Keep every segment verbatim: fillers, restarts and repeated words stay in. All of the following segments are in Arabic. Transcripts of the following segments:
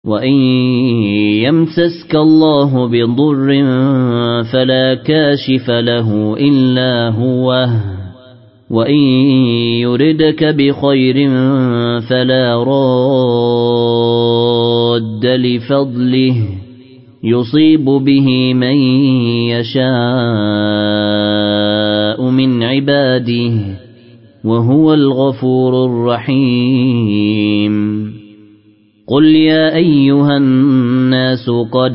وإن يمسسك الله بضر فلا كاشف له إلا هو وإن يردك بخير فلا راد لفضله يصيب به من يشاء من عباده وهو الغفور الرحيم قل يا أيها الناس قد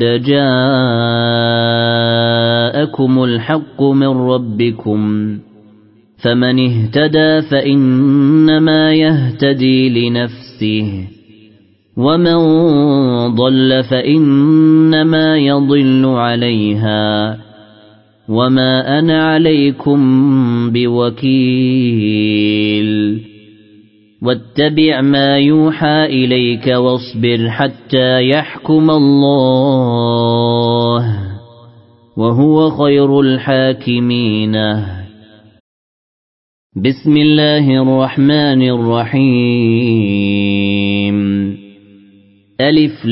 جاءكم الحق من ربكم فمن اهتدى فإنما يهتدي لنفسه ومن ضل فإنما يضل عليها وما أنا عليكم بوكيل واتبع ما يوحى إليك واصبر حتى يحكم الله وهو خير الحاكمين. بسم الله الرحمن الرحيم. ألف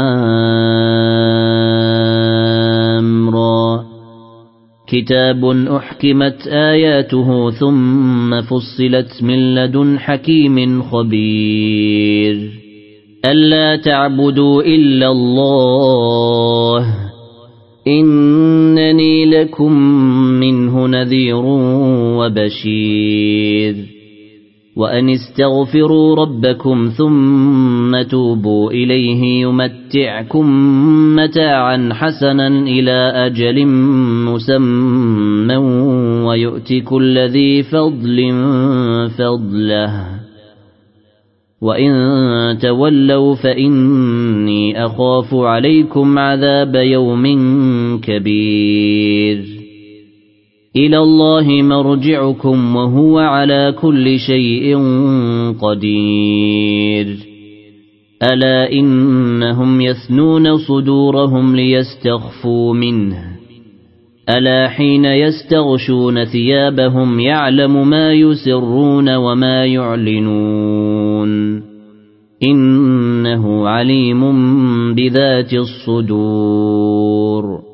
لام را كتاب أحكمت آياته ثم فصلت من لدن حكيم خبير ألا تعبدوا إلا الله إنني لكم منه نذير وبشير وأن استغفروا ربكم ثم توبوا إليه يمتعكم متاعا حسنا إلى أجل مسمى ويؤتي كل ذي فضل فضله وإن تولوا فإني أخاف عليكم عذاب يوم كبير إلى الله مرجعكم وهو على كل شيء قدير ألا إنهم يثنون صدورهم ليستخفوا منه ألا حين يستغشون ثيابهم يعلم ما يسرون وما يعلنون إنه عليم بذات الصدور.